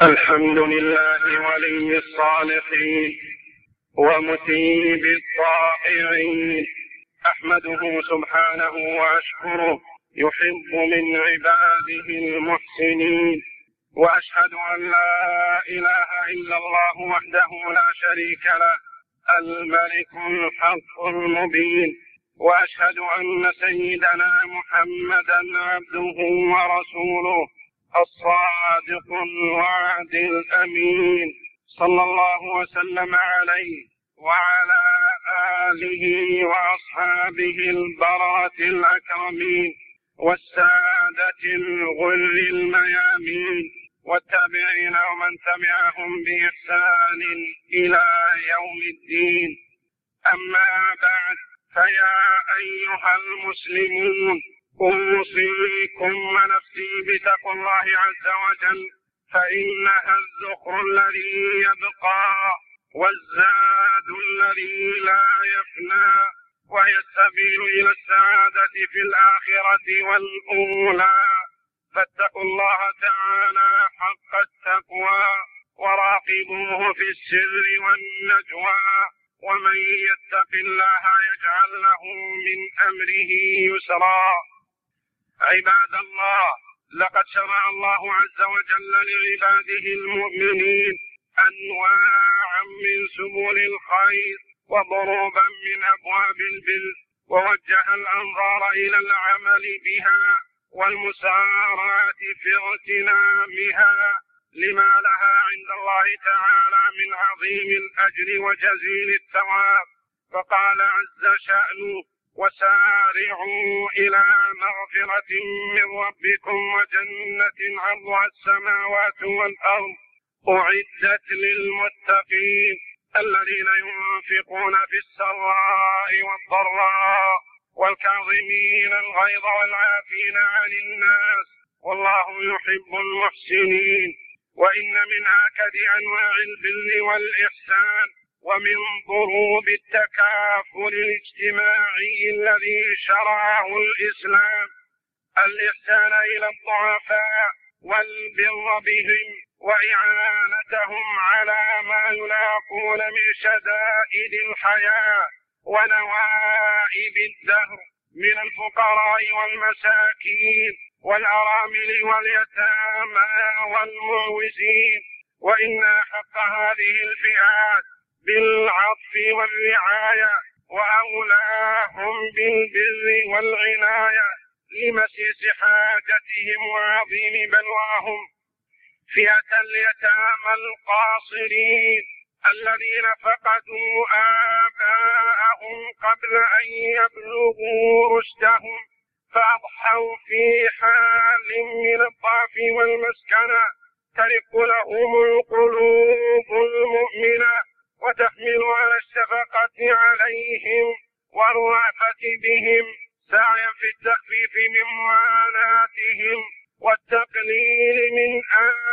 الحمد لله ولي الصالحين ومثيب الطائعين، أحمده سبحانه وأشكره، يحب من عباده المحسنين، وأشهد أن لا إله إلا الله وحده لا شريك له الملك الحق المبين، وأشهد أن سيدنا محمدا عبده ورسوله الصادق الوعد الأمين، صلى الله وسلم عليه وعلى آله وأصحابه البررة الأكرمين والسادة الغر الميامين والتابعين ومن تبعهم بإحسان إلى يوم الدين. أما بعد، فيا أيها المسلمون، أوصيكم ونفسي بتقوى الله عز وجل، فإنها الذخر الذي يبقى والزاد الذي لا يفنى، وهي السبيل إلى السعادة في الآخرة والأولى. فاتقوا الله تعالى حق التقوى وراقبوه في السر والنجوى، ومن يتق الله يجعل له من أمره يسرا. عباد الله، لقد شرع الله عز وجل لعباده المؤمنين أنواعا من سبل الخير وضروبا من أبواب البر، ووجه الأنظار إلى العمل بها والمسارعة في اغتنامها لما لها عند الله تعالى من عظيم الأجر وجزيل الثواب. فقال عز شأنه: وسارعوا إلى مغفرة من ربكم وجنة عرضها السماوات والأرض أعدت للمتقين الذين ينفقون في السراء والضراء والكاظمين الغيظ والعافين عن الناس والله يحب المحسنين. وإن من آكد أنواع البر والإحسان ومن ضروب التكافل الاجتماعي الذي شرعه الإسلام الإحسان إلى الضعفاء والبر بهم وإعانتهم على ما يلاقون من شدائد الحياة ونوائب الدهر من الفقراء والمساكين والأرامل واليتامى والمعوزين. وإن حق هذه الفئات بالعطف والرعاية وأولاهم بالبر والعناية لمسيس حاجتهم وعظيم بلواهم. فئة اليتامى القاصرين الذين فقدوا آباءهم قبل أن يبلغوا رشدهم، فأضحوا في حال من الضعف والمسكنة، ترق لهم القلوب المؤمنة وتحمل على الشفقة عليهم والرأفة بهم، سعيا في التخفيف من معاناتهم والتقليل من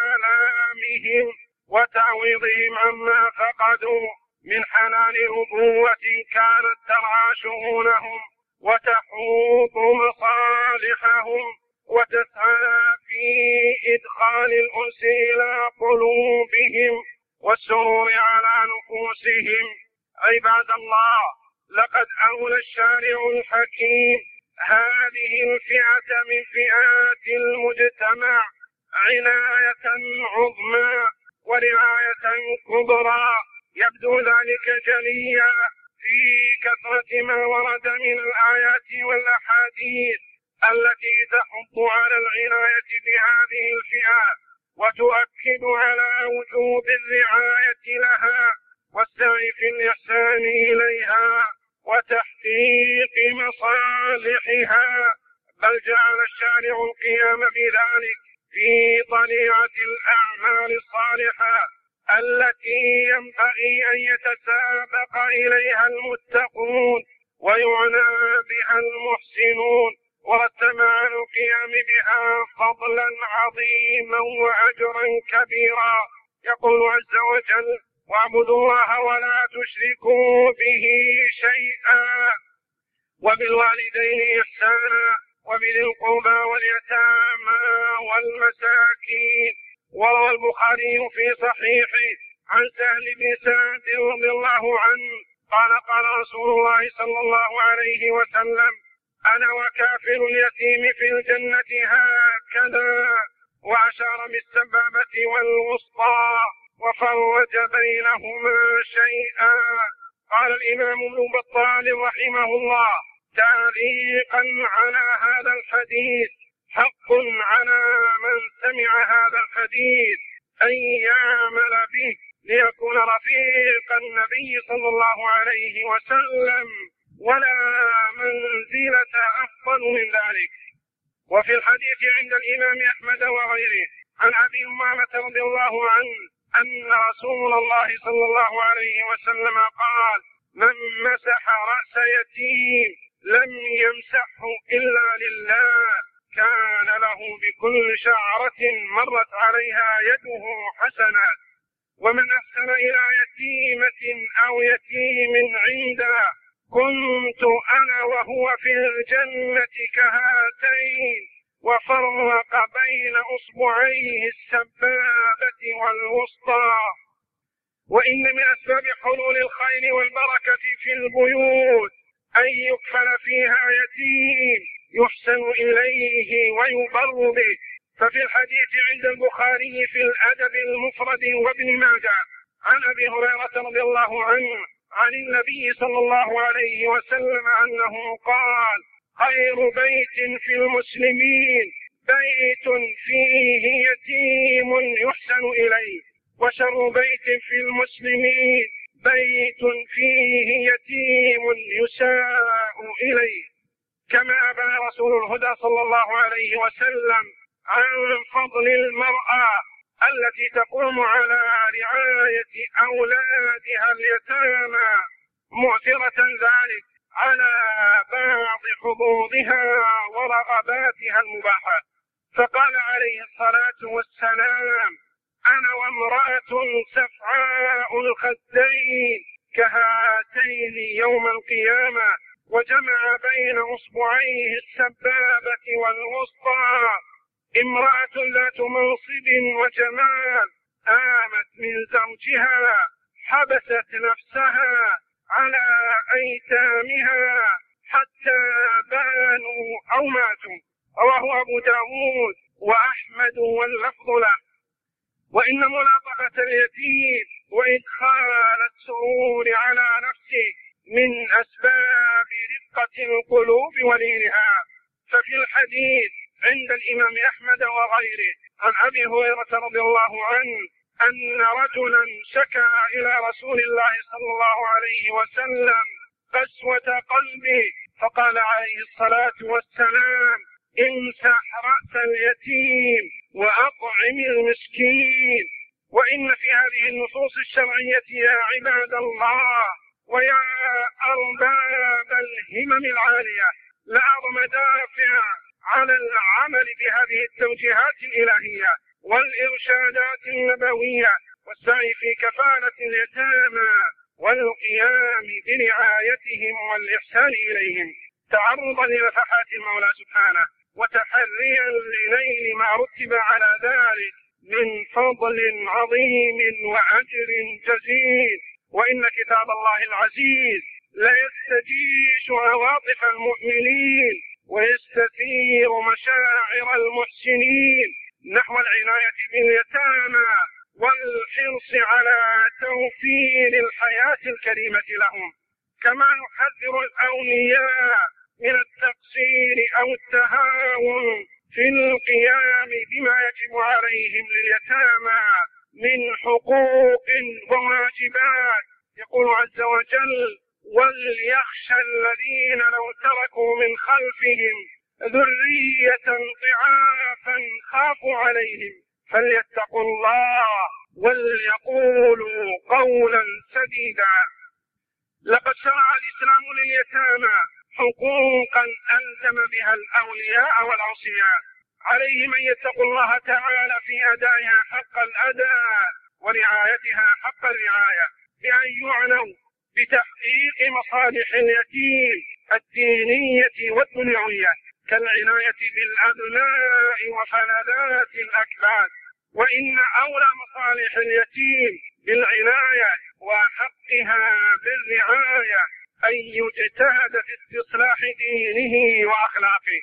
آلامهم وتعويضهم عما فقدوا من حنان أبوة كانت ترعى شؤونهم وتحوط مصالحهم وتسعى في إدخال الأنس إلى قلوبهم والسرور على نفوسهم. عباد الله، لقد أولى الشارع الحكيم هذه الفئة من فئات المجتمع عناية عظمى ورعاية كبرى، يبدو ذلك جليا في كثرة ما ورد من الآيات والأحاديث التي تحض على العناية بهذه الفئة وتؤكد على وجوب الرعاية لها والسعي في الإحسان إليها وتحقيق مصالحها، بل جعل الشارع القيام بذلك في طليعة الأعمال الصالحة التي ينبغي أن يتسابق إليها المتقون ويعنى بها المحسنون، ورتب على القيام بها فضلا عظيما وأجرا كبيرا. يقول عز وجل: واعبدوا الله ولا تشركوا به شيئا وبالوالدين إحسانا وبذي القربى واليتامى والمساكين وروى البخاري في صحيحه عن سهل بن سعد رضي الله عنه قال رسول الله صلى الله عليه وسلم: أنا وكافر اليتيم في الجنة هكذا، وأشار بالسبابة والوسطى وفرج بينهما شيئا. قال الإمام ابن بطال رحمه الله تعليقا على هذا الحديث: حق على من سمع هذا الحديث أن يعمل به ليكون رفيق النبي صلى الله عليه وسلم، ولا منزلة أفضل من ذلك. وفي الحديث عند الإمام أحمد وغيره عن أبي أمامة رضي الله عنه أن رسول الله صلى الله عليه وسلم قال: من مسح رأس يتيم لم يمسحه إلا لله، كان له بكل شعرة مرت عليها يده حسنة. ومن أحسن إلى يتيمة أو يتيم عنده كنت أنا وهو في الجنة كهاتين، وفرق بين أصبعيه السبابة والوسطى. وإن من أسباب حلول الخير والبركة في البيوت أن يكفل فيها يتيم يحسن إليه ويبر به. ففي الحديث عند البخاري في الأدب المفرد وابن ماجه عن أبي هريرة رضي الله عنه عن النبي صلى الله عليه وسلم أنه قال: خير بيت في المسلمين بيت فيه يتيم يحسن إليه، وشر بيت في المسلمين بيت فيه يتيم يساء إليه. كما أبان رسول الهدى صلى الله عليه وسلم عن فضل المرأة التي تقوم على رعاية أولادها اليتامى مؤثرة ذلك على بعض حظوظها ورغباتها المباحة. فقال عليه الصلاة والسلام: أنا وامرأة سفعاء الخدين كهاتين يوم القيامة، وجمع بين أصبعيه السبابة والوسطى. امرأة ذات منصب وجمال آمت من زوجها، حبست نفسها على أيتامها حتى بانوا أو ماتوا. رواه أبو داود وأحمد واللفظ له. وإن ملاطفة اليتيم وإدخال السرور على نفسه من أسباب رقة القلوب ولينها. ففي الحديث عند الإمام أحمد وغيره عن أبي هريرة رضي الله عنه أن رجلا شكى إلى رسول الله صلى الله عليه وسلم قسوة قلبه، فقال عليه الصلاة والسلام: امسح رأس اليتيم وأطعم المسكين. وإن في هذه النصوص الشرعية يا عباد الله ويا أرباب الهمم العالية لأعظم دافع على العمل بهذه التوجيهات الإلهية والإرشادات النبوية والسعي في كفالة اليتامى والقيام برعايتهم والإحسان إليهم، تعرضا لنفحات المولى سبحانه وتحريا لنيل ما رتب على ذلك من فضل عظيم وأجر جزيل. وإن كتاب الله العزيز لا يستجيش عواطف المؤمنين ويستثير مشاعر المحسنين نحو العناية باليتامى والحرص على توفير الحياة الكريمة لهم، كما نحذر الأولياء من التقصير أو التهاون في القيام بما يجب عليهم لليتامى من حقوق وواجبات. يقول عز وجل: وليخشى الذين لو تركوا من خلفهم ذرية ضعافا خافوا عليهم فليتقوا الله وليقولوا قولا سديدا. لقد شرع الإسلام لليتامى حقوقا ألزم بها الأولياء والأوصياء، عليهم أن يتقوا الله تعالى في أدائها حق الأداء ورعايتها حق الرعاية، بأن يعنوا بتحقيق مصالح اليتيم الدينية والدنيوية كالعناية بالأبناء وفلذات الأكباد وإن أولى مصالح اليتيم بالعناية وحقها بالرعاية أن يجتهد في استصلاح دينه وأخلاقه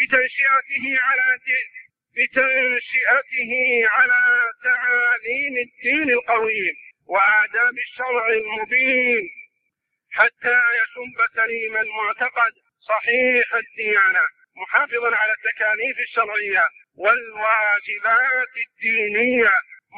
بتنشئته على تعاليم الدين القويم وآداب الشرع المبين، حتى يشب سليم المعتقد صحيح الديانة، محافظا على التكاليف الشرعية والواجبات الدينية،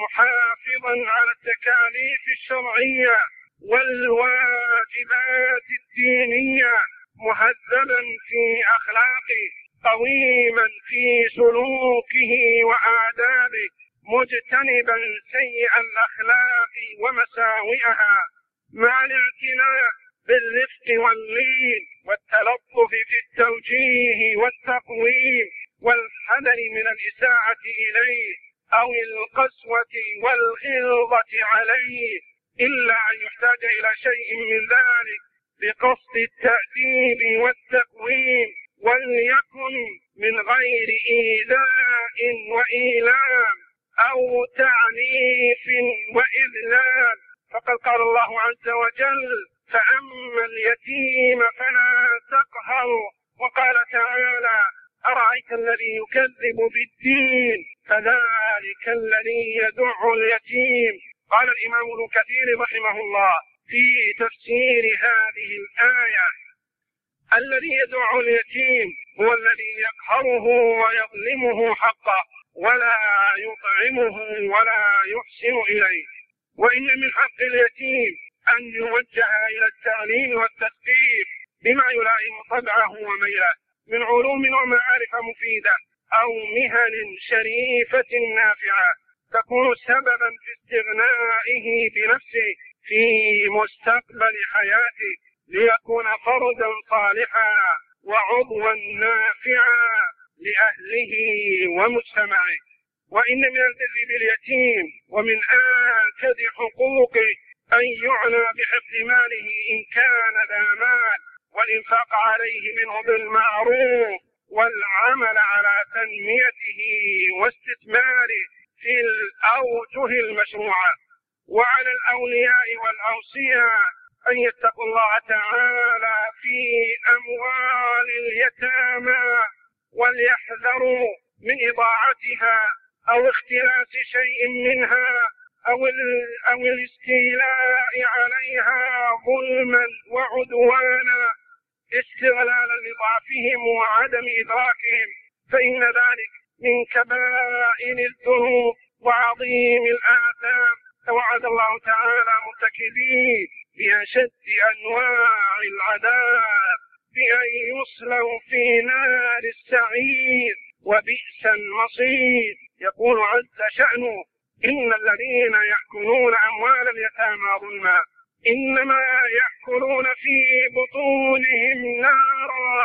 مهذبا في أخلاقه، قويما في سلوكه وآدابه، مجتنبا سيء الأخلاق ومساوئها، مع الاعتناء بالرفق واللين والتلطف في التوجيه والتقويم، والحذر من الإساءة إليه أو القسوة والغلظة عليه، إلا أن يحتاج إلى شيء من ذلك بقصد التأديب والتقويم، وليكن من غير إيذاء وإيلام أو تعنيف وإذلال. فقد قال الله عز وجل: فأما اليتيم فلا تقهر. وقال تعالى: أرأيت الذي يكذب بالدين فذلك الذي يدع اليتيم. قال الإمام ابن كثير رحمه الله في تفسير هذه الآية: الذي يدع اليتيم هو الذي يقهره ويظلمه حقه ولا يطعمه ولا يحسن إليه. وإن من حق اليتيم أن يوجه إلى التعليم والتثقيف بما يلائم طبعه وميله من علوم ومعارف مفيدة أو مهن شريفة نافعة تكون سببا في استغنائه بنفسه في مستقبل حياته، ليكون فردا صالحا وعضوا نافعا لأهله ومجتمعه. وإن من البر باليتيم ومن آكد حقوقه أن يعنى بحفظ ماله إن كان ذا مال، والإنفاق عليه منه بالمعروف، والعمل على تنميته واستثماره في الأوجه المشروعة. وعلى الأولياء والأوصياء أن يتقوا الله تعالى في أموال اليتامى، وليحذروا من إضاعتها أو اختلاس شيء منها أو الاستيلاء عليها ظلما وعدوانا استغلالا لضعفهم وعدم إدراكهم، فإن ذلك من كبائر الذنوب وعظيم الآثام. توعد الله تعالى مرتكبين بأشد أنواع العذاب بأن يصلوا في نار السعير وبئس المصير. يقول عز شأنه: إن الذين يأكلون أموال اليتامى ظلما إنما يأكلون في بطونهم نارا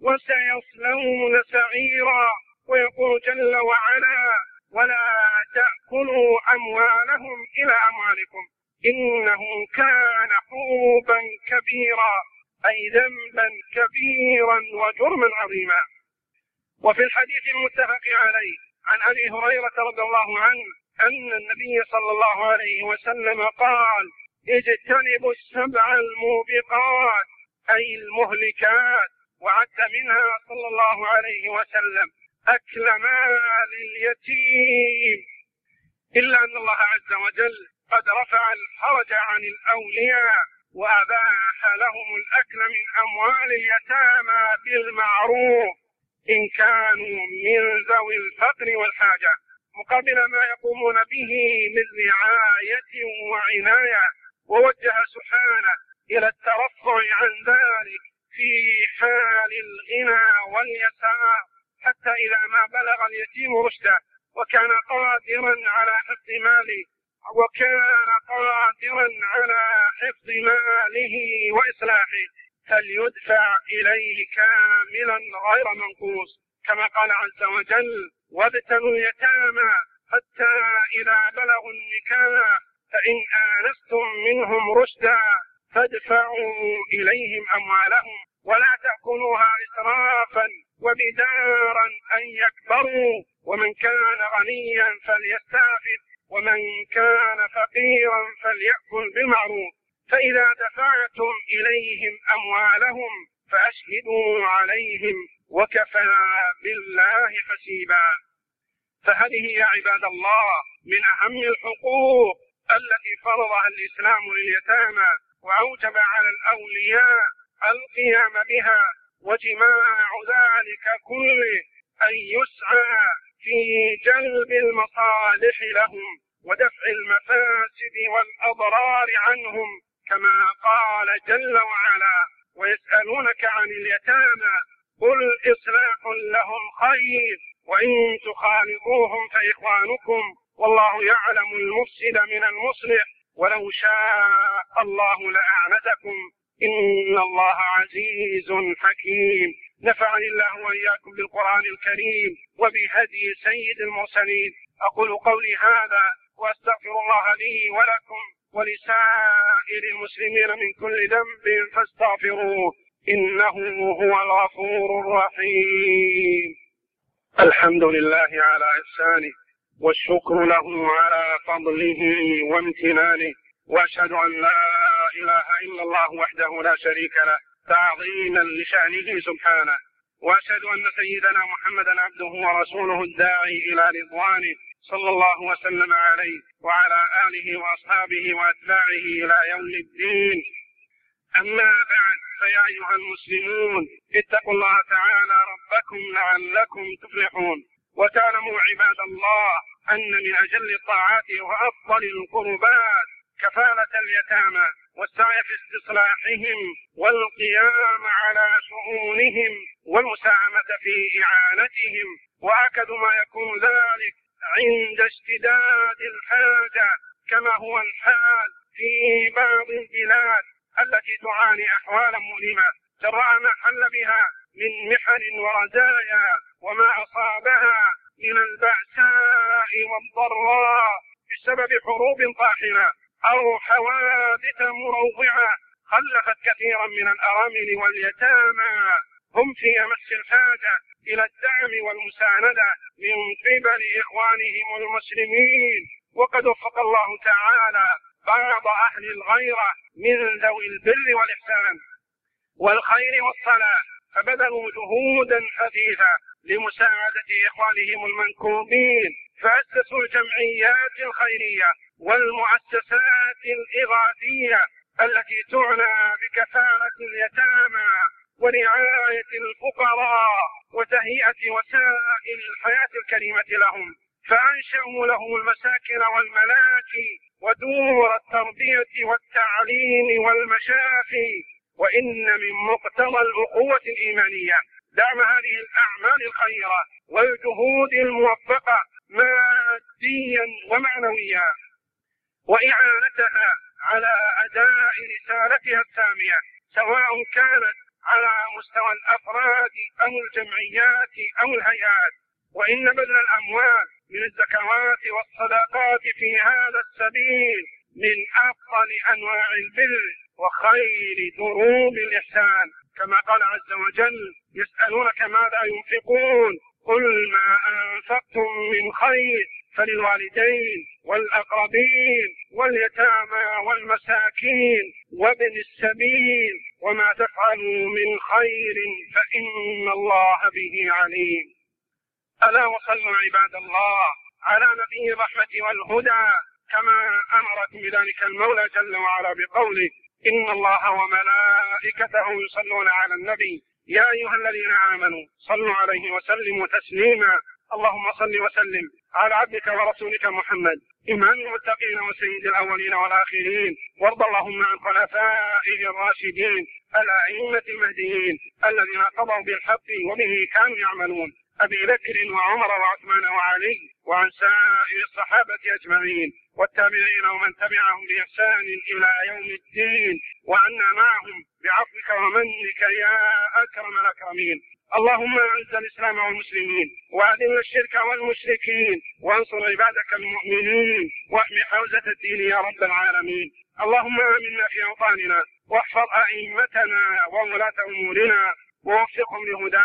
وسيصلون سعيرا. ويقول جل وعلا: ولا تأكلوا أموالهم إلى أموالكم إنه كان حوبا كبيرا، أي ذنبا كبيرا وجرما عظيما. وفي الحديث المتفق عليه عن أبي هريرة رضي الله عنه أن النبي صلى الله عليه وسلم قال: اجتنبوا السبع الموبقات أي المهلكات، وعد منها صلى الله عليه وسلم أكل مال اليتيم، إلا أن الله عز وجل قد رفع الحرج عن الأولياء وأباح لهم الأكل من أموال اليتامى بالمعروف إن كانوا من ذوي الفقر والحاجة، مقابل ما يقومون به من رعاية وعناية. ووجه سبحانه إلى الترفع عن ذلك في حال الغنى واليسار، حتى إذا ما بلغ اليتيم رشده وكان قادرا على حفظ ماله وإصلاحه فليدفع إليه كاملا غير منقوص، كما قال عز وجل: وابتلوا اليتامى حتى إذا بلغوا النكاح فإن آنستم منهم رشدا فادفعوا إليهم أموالهم ولا تأكلوها إسرافا وبدارا أن يكبروا، ومن كان غنيا فليستعفف، ومن كان فقيرا فليأكل بالمعروف، فإذا دفعتم إليهم أموالهم فأشهدوا عليهم وكفى بالله حسيبا. فهذه يا عباد الله من أهم الحقوق التي فرضها الإسلام لليتامى، وأوجب على الأولياء القيام بها، وجماع ذلك كله أن يسعى في جلب المصالح لهم ودفع المفاسد والأضرار عنهم، كما قال جل وعلا: ويسألونك عن اليتامى قل إصلاح لهم خير وإن تخالطوهم فإخوانكم والله يعلم المفسد من المصلح ولو شاء الله لأعنتكم إن الله عزيز حكيم. نفعني الله وإياكم بالقرآن الكريم وبهدي سيد المرسلين. أقول قولي هذا وأستغفر الله لي ولكم ولسائر المسلمين من كل ذنب فاستغفروه إنه هو الغفور الرحيم. الحمد لله على إحسانه والشكر له على فضله وامتنانه، وأشهد أن لا إله إلا الله وحده لا شريك له تعظيما لشأنه سبحانه، وأشهد أن سيدنا محمدا عبده ورسوله الداعي إلى رضوانه صلى الله وسلم عليه وعلى آله وأصحابه وأتباعه إلى يوم الدين. أما بعد، فيا أيها المسلمون اتقوا الله تعالى ربكم لعلكم تفلحون، وتعلموا عباد الله أن من أجل الطاعات وأفضل القربات كفالة اليتامى والسعي في استصلاحهم والقيام على شؤونهم والمساهمة في إعانتهم، وأكد ما يكون ذلك عند اشتداد الحاجة، كما هو الحال في بعض البلاد التي تعاني أحوالا مؤلمة جراء ما حل بها من محن ورزايا وما أصابها من البأساء والضراء بسبب حروب طاحنة أو حوادث مروعة خلفت كثيرا من الأرامل واليتامى هم في أمس الحاجة إلى الدعم والمساندة من قبل إخوانهم المسلمين. وقد وفق الله تعالى بعض أهل الغيرة من ذوي البر والإحسان والخير والصلاح فبذلوا جهودا حثيثة لمساعدة إخوانهم المنكوبين، فأسسوا الجمعيات الخيرية والمؤسسات الإغاثية التي تعنى بكفالة اليتامى ورعاية الفقراء وتهيئة وسائل الحياة الكريمة لهم، فأنشأوا لهم المساكن والملاكي ودور التربية والتعليم والمشافي. وإن من مقتضى الأخوة الإيمانية دعم هذه الأعمال الخيرة والجهود الموفقة ماديا ومعنويا، وإعانتها على أداء رسالتها السامية، سواء كانت على مستوى الأفراد أو الجمعيات أو الهيئات. وإن بذل الأموال من الزكوات والصدقات في هذا السبيل من أفضل أنواع البر وخير دروب الإحسان، كما قال عز وجل: يسألونك ماذا ينفقون قل ما أنفقتم من خير فللوالدين والأقربين واليتامى والمساكين وابن السبيل وما تفعلوا من خير فإن الله به عليم. ألا وصلوا عباد الله على نبي الرحمة والهدى كما أمركم بذلك المولى جل وعلا بقوله: إن الله وملائكته يصلون على النبي يا أيها الذين آمنوا صلوا عليه وسلموا تسليما. اللهم صل وسلم على عبدك ورسولك محمد إمام المتقين وسيد الأولين والآخرين، وارض اللهم عن خلفائه الراشدين الأئمة المهديين الذين قضوا بالحق وبه كانوا يعملون، أبي بكر وعمر وعثمان وعلي، وعن سائر الصحابة أجمعين والتابعين ومن تبعهم بإحسان إلى يوم الدين، وعنا معهم بعفوك ومنك يا أكرم الأكرمين. اللهم أعز الإسلام والمسلمين وأذل الشرك والمشركين وانصر عبادك المؤمنين واحمي حوزة الدين يا رب العالمين. اللهم آمنا في أوطاننا واحفظ أئمتنا وولاة أمورنا ووفقهم لهداك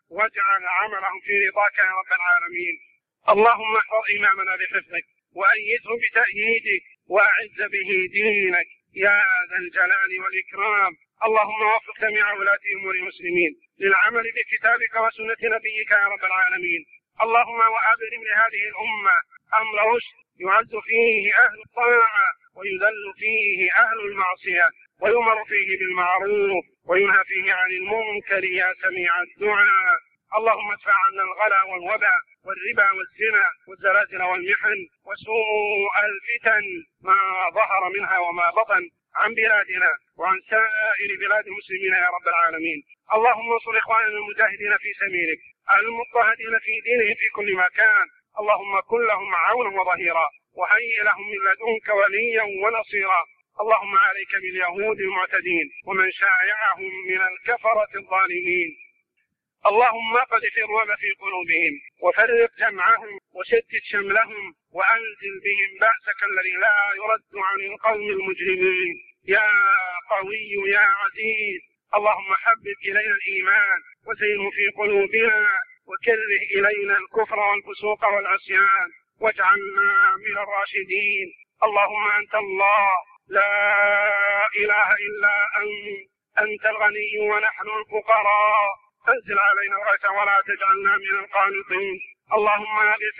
واجعل عملهم في رضاك يا رب العالمين. اللهم احفظ إمامنا بحفظك وأيده بتأييدك وأعز به دينك يا ذا الجلال والإكرام. اللهم وفق جميع ولاة أمور المسلمين للعمل بكتابك وسنة نبيك يا رب العالمين. اللهم وأبرم لهذه الأمة أمر رشد يعز فيه أهل الطاعة ويذل فيه أهل المعصية ويؤمر فيه بالمعروف وينهى فيه عن المنكر يا سميع الدعاء. اللهم ادفع عنا الغلا والوباء والربا والزنا والزلازل والمحن وسوء الفتن ما ظهر منها وما بطن عن بلادنا وعن سائر بلاد المسلمين يا رب العالمين. اللهم انصر إخواننا المجاهدين في سبيلك المضطهدين في دينهم في كل مكان. اللهم كن لهم عونا وظهيرا وهيئ لهم من لدنك وليا ونصيرا. اللهم عليك باليهود المعتدين ومن شايعهم من الكفرة الظالمين. اللهم قذف الرعب في قلوبهم وفرق جمعهم وشتت شملهم وأنزل بهم بأسك الذي لا يرد عن القوم المجرمين يا قوي يا عزيز. اللهم حبب إلينا الإيمان وزينه في قلوبنا وكره إلينا الكفر والفسوق والعصيان واجعلنا من الراشدين. اللهم أنت الله لا إله إلا أنت الغني ونحن الفقراء. أنزل علينا الغيث ولا تجعلنا من القانطين. اللهم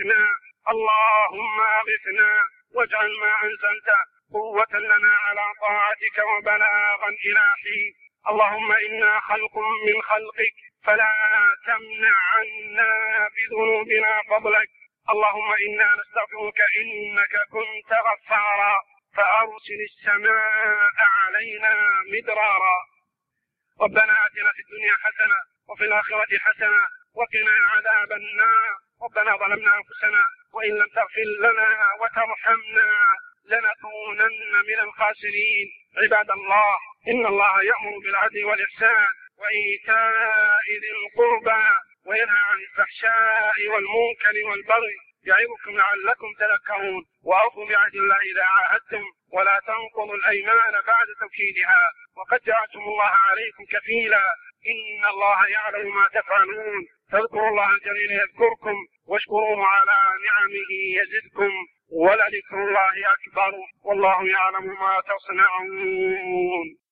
أغثنا واجعل ما أنزلت قوة لنا على طاعتك وبلاغا إلى حين. اللهم إنا خلق من خلقك فلا تمنع عنا بذنوبنا فضلك. اللهم إنا نستغفرك إنك كنت غفارا فأرسل السماء علينا مدرارا. ربنا آتنا في الدنيا حسنة وفي الآخرة حسنة وقنا عذاب النار. ربنا ظلمنا أنفسنا وإن لم تغفر لنا وترحمنا لنكونن من الخاسرين. عباد الله إن الله يأمر بالعدل والإحسان وإيتاء ذي القربى وينهى عن الفحشاء والمنكر والبغي يعظكم لعلكم تذكرون. وأوفوا بعهد الله إذا عاهدتم ولا تنقضوا الأيمان بعد توكيدها وقد جعلتم الله عليكم كفيلا إن الله يعلم ما تفعلون. فاذكروا الله الجليل يذكركم واشكروه على نعمه يزدكم ولذكر الله أكبر والله يعلم ما تصنعون.